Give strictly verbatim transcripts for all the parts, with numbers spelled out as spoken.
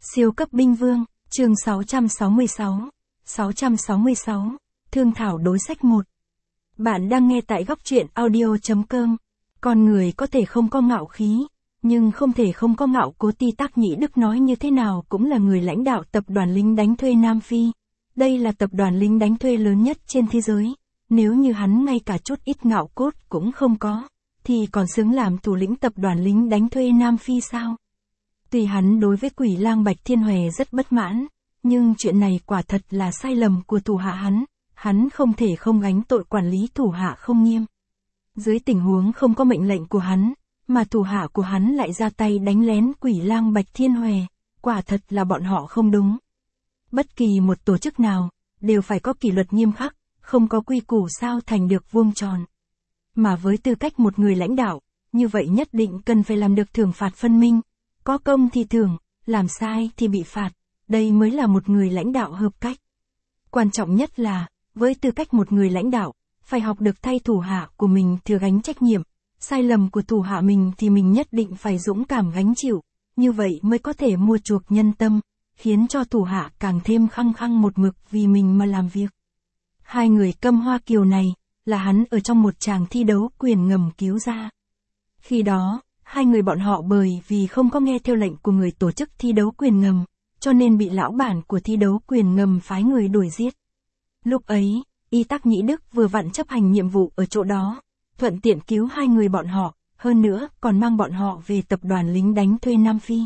Siêu cấp binh vương, chương sáu trăm sáu mươi sáu. sáu trăm sáu mươi sáu, Thương thảo đối sách một. Bạn đang nghe tại góc truyện audio chấm com. Con người có thể không có ngạo khí, nhưng không thể không có ngạo cố. Ti Tác Nhĩ Đức nói như thế nào cũng là người lãnh đạo tập đoàn lính đánh thuê Nam Phi. Đây là tập đoàn lính đánh thuê lớn nhất trên thế giới. Nếu như hắn ngay cả chút ít ngạo cốt cũng không có, thì còn xứng làm thủ lĩnh tập đoàn lính đánh thuê Nam Phi sao? Tuy hắn đối với Quỷ Lang Bạch Thiên Huệ rất bất mãn, nhưng chuyện này quả thật là sai lầm của thủ hạ hắn, hắn không thể không gánh tội quản lý thủ hạ không nghiêm. Dưới tình huống không có mệnh lệnh của hắn, mà thủ hạ của hắn lại ra tay đánh lén Quỷ Lang Bạch Thiên Huệ, quả thật là bọn họ không đúng. Bất kỳ một tổ chức nào, đều phải có kỷ luật nghiêm khắc, không có quy củ sao thành được vuông tròn. Mà với tư cách một người lãnh đạo, như vậy nhất định cần phải làm được thưởng phạt phân minh, có công thì thưởng, làm sai thì bị phạt, đây mới là một người lãnh đạo hợp cách. Quan trọng nhất là, với tư cách một người lãnh đạo, phải học được thay thủ hạ của mình thừa gánh trách nhiệm, sai lầm của thủ hạ mình thì mình nhất định phải dũng cảm gánh chịu, như vậy mới có thể mua chuộc nhân tâm, khiến cho thủ hạ càng thêm khăng khăng một mực vì mình mà làm việc. Hai người Câm Hoa Kiều này, là hắn ở trong một tràng thi đấu quyền ngầm cứu ra. Khi đó, hai người bọn họ bởi vì không có nghe theo lệnh của người tổ chức thi đấu quyền ngầm, cho nên bị lão bản của thi đấu quyền ngầm phái người đuổi giết. Lúc ấy, Y Tác Nhĩ Đức vừa vặn chấp hành nhiệm vụ ở chỗ đó, thuận tiện cứu hai người bọn họ, hơn nữa còn mang bọn họ về tập đoàn lính đánh thuê Nam Phi.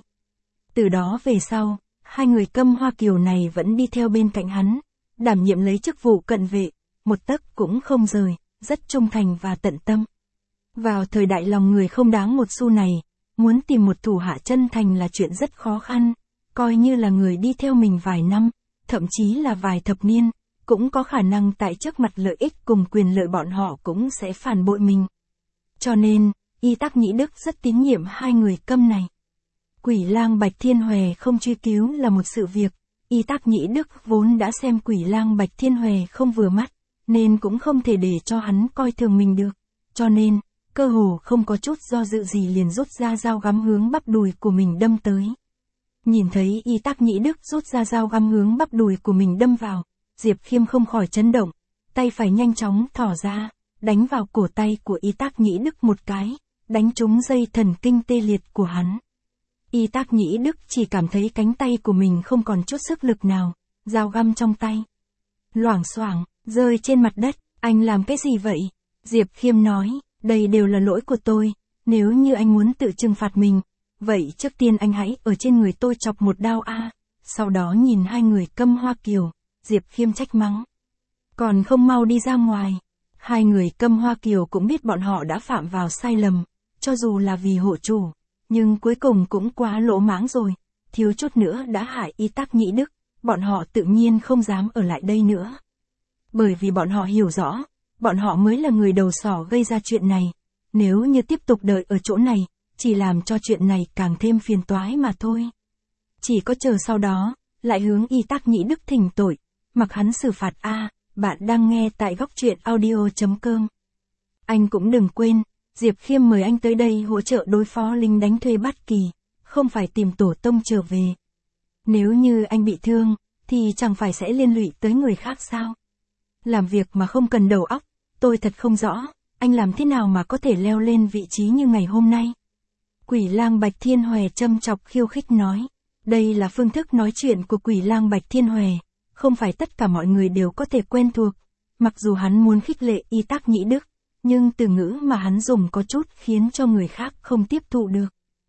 Từ đó về sau, hai người Câm Hoa Kiều này vẫn đi theo bên cạnh hắn, đảm nhiệm lấy chức vụ cận vệ, một tấc cũng không rời, rất trung thành và tận tâm. Vào thời đại lòng người không đáng một xu này, muốn tìm một thủ hạ chân thành là chuyện rất khó khăn, coi như là người đi theo mình vài năm, thậm chí là vài thập niên, cũng có khả năng tại trước mặt lợi ích cùng quyền lợi bọn họ cũng sẽ phản bội mình. Cho nên, Y Tác Nhĩ Đức rất tín nhiệm hai người Câm này. Quỷ Lang Bạch Thiên Huệ không truy cứu là một sự việc, Y Tác Nhĩ Đức vốn đã xem Quỷ Lang Bạch Thiên Huệ không vừa mắt, nên cũng không thể để cho hắn coi thường mình được, cho nên, cơ hồ không có chút do dự gì liền rút ra dao găm hướng bắp đùi của mình đâm tới. Nhìn thấy Y Tác Nhĩ Đức rút ra dao găm hướng bắp đùi của mình đâm vào, Diệp Khiêm không khỏi chấn động, tay phải nhanh chóng thỏ ra, đánh vào cổ tay của Y Tác Nhĩ Đức một cái, đánh trúng dây thần kinh tê liệt của hắn. Y Tác Nhĩ Đức chỉ cảm thấy cánh tay của mình không còn chút sức lực nào, dao găm trong tay loảng xoảng rơi trên mặt đất. Anh làm cái gì vậy? Diệp Khiêm nói, đây đều là lỗi của tôi, nếu như anh muốn tự trừng phạt mình, vậy trước tiên anh hãy ở trên người tôi chọc một đao a. Sau đó nhìn hai người Câm Hoa Kiều, Diệp Khiêm trách mắng, còn không mau đi ra ngoài. Hai người Câm Hoa Kiều cũng biết bọn họ đã phạm vào sai lầm, cho dù là vì hộ chủ, nhưng cuối cùng cũng quá lỗ mãng rồi, thiếu chút nữa đã hại Y Tác Nhĩ Đức, bọn họ tự nhiên không dám ở lại đây nữa. Bởi vì bọn họ hiểu rõ, bọn họ mới là người đầu sỏ gây ra chuyện này, nếu như tiếp tục đợi ở chỗ này, chỉ làm cho chuyện này càng thêm phiền toái mà thôi. Chỉ có chờ sau đó, lại hướng Y Tác Nhĩ Đức thỉnh tội, mặc hắn xử phạt a. À, bạn đang nghe tại góc truyện audio chấm com. Anh cũng đừng quên, Diệp Khiêm mời anh tới đây hỗ trợ đối phó lính đánh thuê Bát Kỳ, không phải tìm tổ tông trở về. Nếu như anh bị thương, thì chẳng phải sẽ liên lụy tới người khác sao? Làm việc mà không cần đầu óc, tôi thật không rõ, anh làm thế nào mà có thể leo lên vị trí như ngày hôm nay? Quỷ Lang Bạch Thiên Huệ châm chọc khiêu khích nói, đây là phương thức nói chuyện của Quỷ Lang Bạch Thiên Huệ, không phải tất cả mọi người đều có thể quen thuộc, mặc dù hắn muốn khích lệ Y Tác Nhĩ Đức, nhưng từ ngữ mà hắn dùng có chút khiến cho người khác không tiếp thụ được.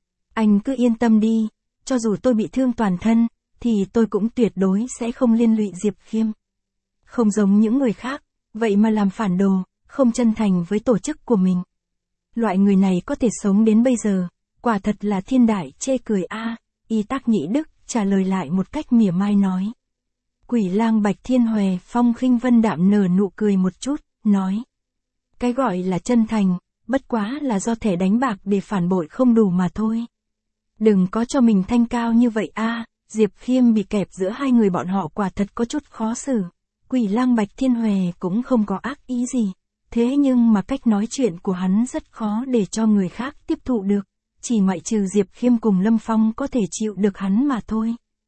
Anh cứ yên tâm đi, cho dù tôi bị thương toàn thân, thì tôi cũng tuyệt đối sẽ không liên lụy Diệp Khiêm. Không giống những người khác, vậy mà làm phản đồ, không chân thành với tổ chức của mình. Loại người này có thể sống đến bây giờ, quả thật là thiên đại chê cười a. À, Y Tác Nhĩ Đức trả lời lại một cách mỉa mai nói. Quỷ Lang Bạch Thiên Huệ phong khinh vân đạm nở nụ cười một chút, nói. Cái gọi là chân thành, bất quá là do thẻ đánh bạc để phản bội không đủ mà thôi. Đừng có cho mình thanh cao như vậy a. À, Diệp Khiêm bị kẹp giữa hai người bọn họ quả thật có chút khó xử. Quỷ Lang Bạch Thiên Huệ cũng không có ác ý gì, thế nhưng mà cách nói chuyện của hắn rất khó để cho người khác tiếp thụ được, chỉ ngoại trừ Diệp Khiêm cùng Lâm Phong có thể chịu được hắn mà thôi.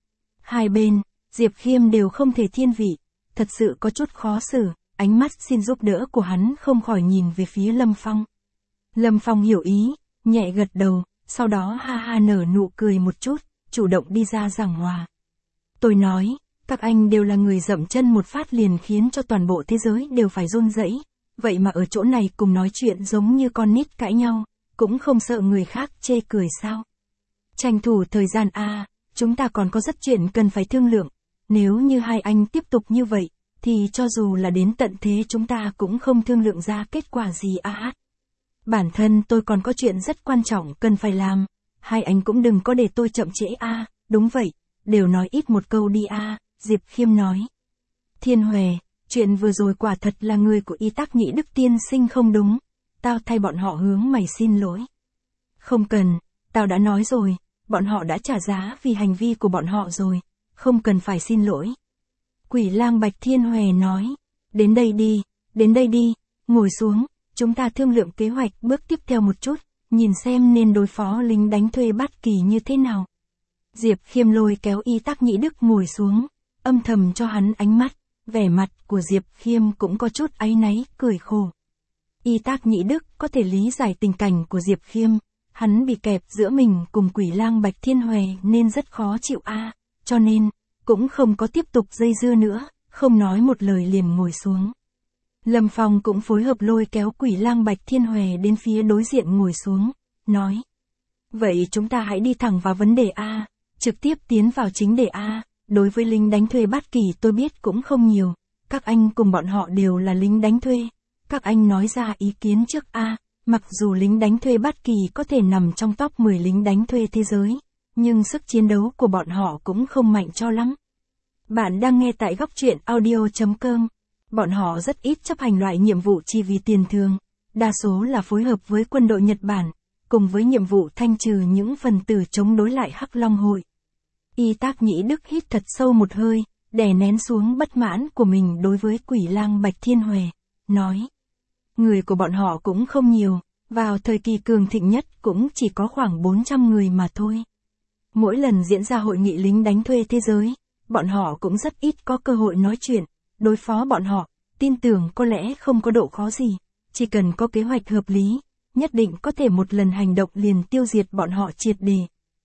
Hai bên, Diệp Khiêm đều không thể thiên vị, thật sự có chút khó xử, ánh mắt xin giúp đỡ của hắn không khỏi nhìn về phía Lâm Phong. Lâm Phong hiểu ý, nhẹ gật đầu, sau đó ha ha nở nụ cười một chút, chủ động đi ra giảng hòa. Tôi nói, các anh đều là người dậm chân một phát liền khiến cho toàn bộ thế giới đều phải run rẩy, vậy mà ở chỗ này cùng nói chuyện giống như con nít cãi nhau, cũng không sợ người khác chê cười sao? Tranh thủ thời gian a, chúng ta còn có rất chuyện cần phải thương lượng, nếu như hai anh tiếp tục như vậy, thì cho dù là đến tận thế chúng ta cũng không thương lượng ra kết quả gì a hát. Bản thân tôi còn có chuyện rất quan trọng cần phải làm, hai anh cũng đừng có để tôi chậm trễ a. Đúng vậy, đều nói ít một câu đi a, Diệp Khiêm nói. Thiên Huệ, chuyện vừa rồi quả thật là người của Y Tác Nhĩ Đức tiên sinh không đúng, tao thay bọn họ hướng mày xin lỗi. Không cần, tao đã nói rồi, bọn họ đã trả giá vì hành vi của bọn họ rồi, không cần phải xin lỗi. Quỷ lang Bạch Thiên Huệ nói, đến đây đi, đến đây đi, ngồi xuống, chúng ta thương lượng kế hoạch bước tiếp theo một chút, nhìn xem nên đối phó lính đánh thuê Bát Kỳ như thế nào. Diệp Khiêm lôi kéo Y Tác Nhĩ Đức ngồi xuống, âm thầm cho hắn ánh mắt, vẻ mặt của Diệp Khiêm cũng có chút áy náy, cười khổ. Y Tác Nhĩ Đức có thể lý giải tình cảnh của Diệp Khiêm, hắn bị kẹp giữa mình cùng quỷ lang Bạch Thiên Huệ nên rất khó chịu a, cho nên, cũng không có tiếp tục dây dưa nữa, không nói một lời liền ngồi xuống. Lâm Phong cũng phối hợp lôi kéo quỷ lang Bạch Thiên Huệ đến phía đối diện ngồi xuống, nói. Vậy chúng ta hãy đi thẳng vào vấn đề A, trực tiếp tiến vào chính đề A, đối với lính đánh thuê Bát Kỳ tôi biết cũng không nhiều, các anh cùng bọn họ đều là lính đánh thuê, các anh nói ra ý kiến trước A, mặc dù lính đánh thuê Bát Kỳ có thể nằm trong top mười lính đánh thuê thế giới, nhưng sức chiến đấu của bọn họ cũng không mạnh cho lắm. Bạn đang nghe tại góc truyện audio chấm com. Bọn họ rất ít chấp hành loại nhiệm vụ chỉ vì tiền thường, đa số là phối hợp với quân đội Nhật Bản, cùng với nhiệm vụ thanh trừ những phần tử chống đối lại Hắc Long Hội. Y Tác Nhĩ Đức hít thật sâu một hơi, đè nén xuống bất mãn của mình đối với quỷ lang Bạch Thiên Huệ, nói. Người của bọn họ cũng không nhiều, vào thời kỳ cường thịnh nhất cũng chỉ có khoảng bốn trăm người mà thôi. Mỗi lần diễn ra hội nghị lính đánh thuê thế giới, bọn họ cũng rất ít có cơ hội nói chuyện, đối phó bọn họ, tin tưởng có lẽ không có độ khó gì, chỉ cần có kế hoạch hợp lý, nhất định có thể một lần hành động liền tiêu diệt bọn họ triệt để.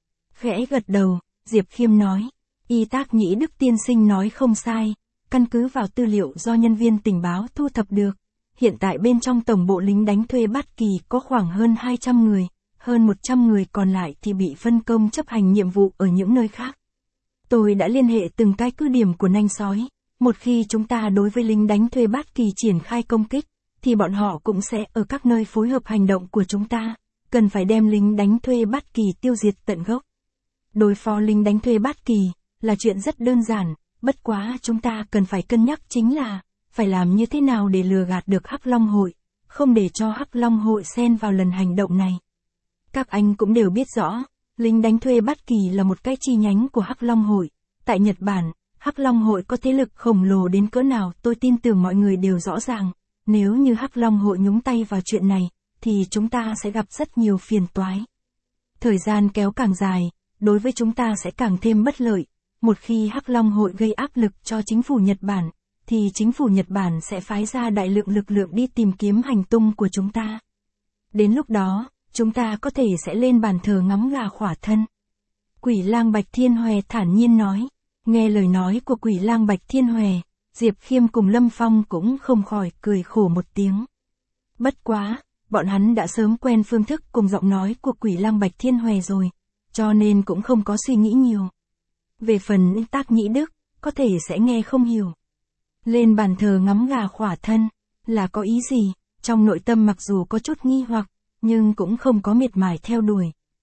Khẽ gật đầu, Diệp Khiêm nói, Y Tác Nhĩ Đức tiên sinh nói không sai, căn cứ vào tư liệu do nhân viên tình báo thu thập được, hiện tại bên trong tổng bộ lính đánh thuê Bát Kỳ có khoảng hơn hai trăm người, hơn một trăm người còn lại thì bị phân công chấp hành nhiệm vụ ở những nơi khác. Tôi đã liên hệ từng cái cứ điểm của nanh sói, một khi chúng ta đối với lính đánh thuê Bát Kỳ triển khai công kích, thì bọn họ cũng sẽ ở các nơi phối hợp hành động của chúng ta, cần phải đem lính đánh thuê Bát Kỳ tiêu diệt tận gốc. Đối phó lính đánh thuê Bát Kỳ là chuyện rất đơn giản, bất quá chúng ta cần phải cân nhắc chính là phải làm như thế nào để lừa gạt được Hắc Long Hội, không để cho Hắc Long Hội xen vào lần hành động này. Các anh cũng đều biết rõ, lính đánh thuê Bát Kỳ là một cái chi nhánh của Hắc Long Hội. Tại Nhật Bản, Hắc Long Hội có thế lực khổng lồ đến cỡ nào tôi tin tưởng mọi người đều rõ ràng. Nếu như Hắc Long Hội nhúng tay vào chuyện này, thì chúng ta sẽ gặp rất nhiều phiền toái. Thời gian kéo càng dài, đối với chúng ta sẽ càng thêm bất lợi. Một khi Hắc Long Hội gây áp lực cho chính phủ Nhật Bản, thì chính phủ Nhật Bản sẽ phái ra đại lượng lực lượng đi tìm kiếm hành tung của chúng ta. Đến lúc đó, chúng ta có thể sẽ lên bàn thờ ngắm gà khỏa thân. Quỷ lang Bạch Thiên Huệ thản nhiên nói. Nghe lời nói của quỷ lang Bạch Thiên Huệ, Diệp Khiêm cùng Lâm Phong cũng không khỏi cười khổ một tiếng. Bất quá, bọn hắn đã sớm quen phương thức cùng giọng nói của quỷ lang Bạch Thiên Huệ rồi, cho nên cũng không có suy nghĩ nhiều. Về phần Y Tác Nhĩ Đức, có thể sẽ nghe không hiểu. Lên bàn thờ ngắm gà khỏa thân, là có ý gì, trong nội tâm mặc dù có chút nghi hoặc, nhưng cũng không có miệt mài theo đuổi.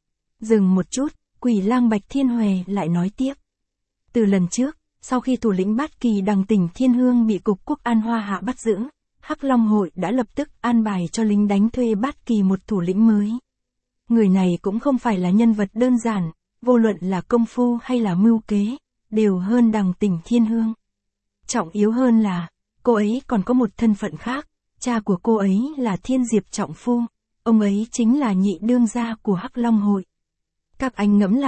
Dừng một chút, quỷ lang Bạch Thiên Huệ lại nói tiếp. Từ lần trước, sau khi thủ lĩnh Bát Kỳ Đằng Tỉnh Thiên Hương bị Cục Quốc An Hoa Hạ bắt giữ, Hắc Long Hội đã lập tức an bài cho lính đánh thuê Bát Kỳ một thủ lĩnh mới. Người này cũng không phải là nhân vật đơn giản, vô luận là công phu hay là mưu kế, đều hơn Đằng Tỉnh Thiên Hương. Trọng yếu hơn là, cô ấy còn có một thân phận khác, cha của cô ấy là Thiên Diệp Trọng Phu, ông ấy chính là nhị đương gia của Hắc Long Hội. Các anh ngẫm lại,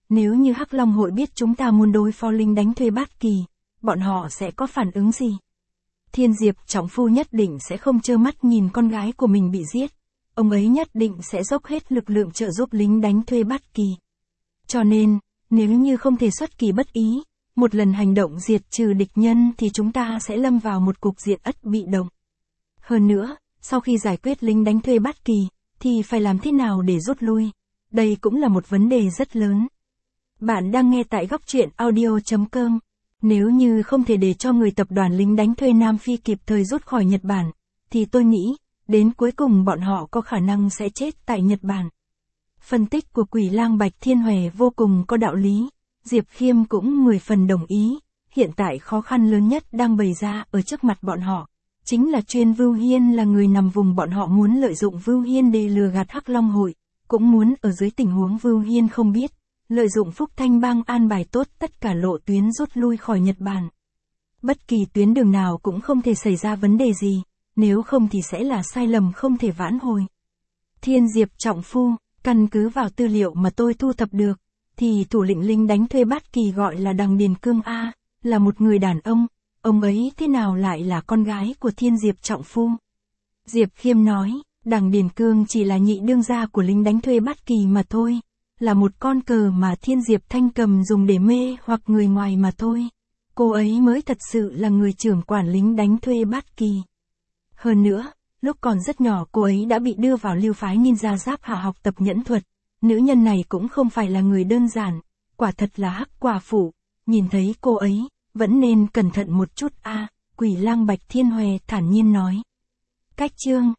nếu như Hắc Long hội biết chúng ta muốn đối phó lính đánh thuê Bát Kỳ, bọn họ sẽ có phản ứng gì? Thiên Diệp trọng phu nhất định sẽ không trơ mắt nhìn con gái của mình bị giết. Ông ấy nhất định sẽ dốc hết lực lượng trợ giúp lính đánh thuê Bát Kỳ. Cho nên, nếu như không thể xuất kỳ bất ý, một lần hành động diệt trừ địch nhân thì chúng ta sẽ lâm vào một cục diện ắt bị động. Hơn nữa, sau khi giải quyết lính đánh thuê Bát Kỳ, thì phải làm thế nào để rút lui? Đây cũng là một vấn đề rất lớn. Bạn đang nghe tại góc truyện audio chấm com. Nếu như không thể để cho người tập đoàn lính đánh thuê Nam Phi kịp thời rút khỏi Nhật Bản, thì tôi nghĩ, đến cuối cùng bọn họ có khả năng sẽ chết tại Nhật Bản. Phân tích của Quỷ Lang Bạch Thiên Hòe vô cùng có đạo lý, Diệp Khiêm cũng mười phần đồng ý, hiện tại khó khăn lớn nhất đang bày ra ở trước mặt bọn họ, chính là chuyên Vưu Hiên là người nằm vùng bọn họ muốn lợi dụng Vưu Hiên để lừa gạt Hắc Long hội, cũng muốn ở dưới tình huống Vưu Hiên không biết, lợi dụng Phúc Thanh Bang an bài tốt tất cả lộ tuyến rút lui khỏi Nhật Bản. Bất kỳ tuyến đường nào cũng không thể xảy ra vấn đề gì, nếu không thì sẽ là sai lầm không thể vãn hồi. Thiên Diệp trọng phu, căn cứ vào tư liệu mà tôi thu thập được, thì thủ lĩnh lính đánh thuê Bát Kỳ gọi là Đằng Điền Cương A, là một người đàn ông, ông ấy thế nào lại là con gái của Thiên Diệp trọng phu? Diệp Khiêm nói, Đằng Điền Cương chỉ là nhị đương gia của lính đánh thuê Bát Kỳ mà thôi, là một con cờ mà Thiên Diệp Thanh cầm dùng để mê hoặc người ngoài mà thôi. Cô ấy mới thật sự là người trưởng quản lính đánh thuê Bát Kỳ. Hơn nữa, lúc còn rất nhỏ cô ấy đã bị đưa vào lưu phái ninja Giáp Hạ học tập nhẫn thuật. Nữ nhân này cũng không phải là người đơn giản, quả thật là Hắc quả phụ, nhìn thấy cô ấy, vẫn nên cẩn thận một chút a. Quỷ Lang Bạch Thiên Hòe thản nhiên nói. Cách chương